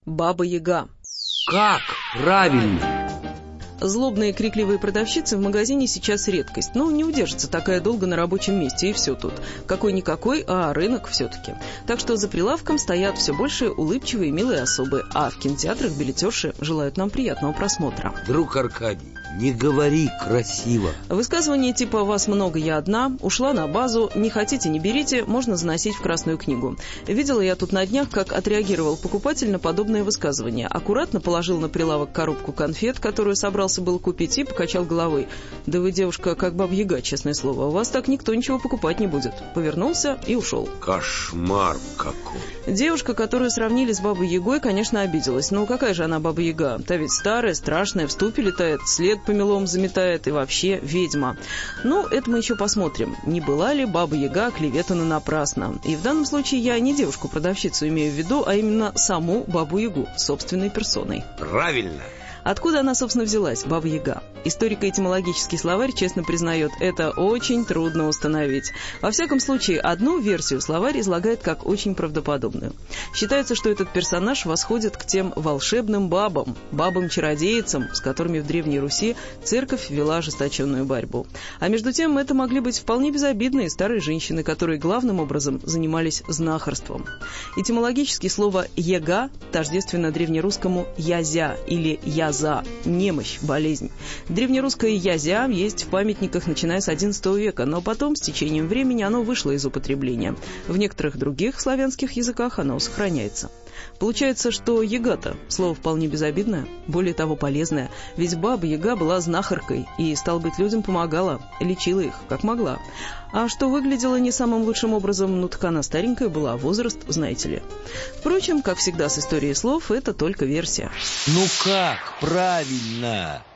Баба-Яга. Как правильно? Злобные крикливые продавщицы в магазине сейчас редкость, но не удержится такая долго на рабочем месте, и все тут. Какой-никакой, а рынок все-таки. Так что за прилавком стоят все больше улыбчивые и милые особы, а в кинотеатрах билетерши желают нам приятного просмотра. Друг Аркадий, не говори красиво. Высказывание типа «вас много, я одна», «ушла на базу», «не хотите, не берите» можно заносить в Красную книгу. Видела я тут на днях, как отреагировал покупатель на подобное высказывание. Аккуратно положил на прилавок коробку конфет, которую собрался было купить, и покачал головой. «Да вы, девушка, как Баба-Яга, честное слово, у вас так никто ничего покупать не будет». Повернулся и ушел. Кошмар какой. Девушка, которую сравнили с Бабой-Ягой, конечно, обиделась. Ну, какая же она Баба-Яга? Та ведь старая, страшная, в ступе летает, след помелом заметает и вообще ведьма. Ну, это мы еще посмотрим. Не была ли Баба-Яга оклеветана напрасно? И в данном случае я не девушку-продавщицу имею в виду, а именно саму Бабу-Ягу собственной персоной. Правильно. Откуда она, собственно, взялась, Баба-Яга? Историко-этимологический словарь честно признает, это очень трудно установить. Во всяком случае, одну версию словарь излагает как очень правдоподобную. Считается, что этот персонаж восходит к тем волшебным бабам, бабам-чародейцам, с которыми в Древней Руси церковь вела ожесточенную борьбу. А между тем, это могли быть вполне безобидные старые женщины, которые главным образом занимались знахарством. Этимологически слово «яга» тождественно древнерусскому «язя» или «яза», немощь, болезнь. Древнерусское «язя» есть в памятниках, начиная с XI века, но потом, с течением времени, оно вышло из употребления. В некоторых других славянских языках оно сохраняется. Получается, что яга-то слово вполне безобидное, более того полезное, ведь Баба-Яга была знахаркой и, стало быть, людям помогала, лечила их, как могла. А что выглядело не самым лучшим образом, ну так она старенькая была, возраст, знаете ли. Впрочем, как всегда с историей слов, это только версия. Ну как правильно?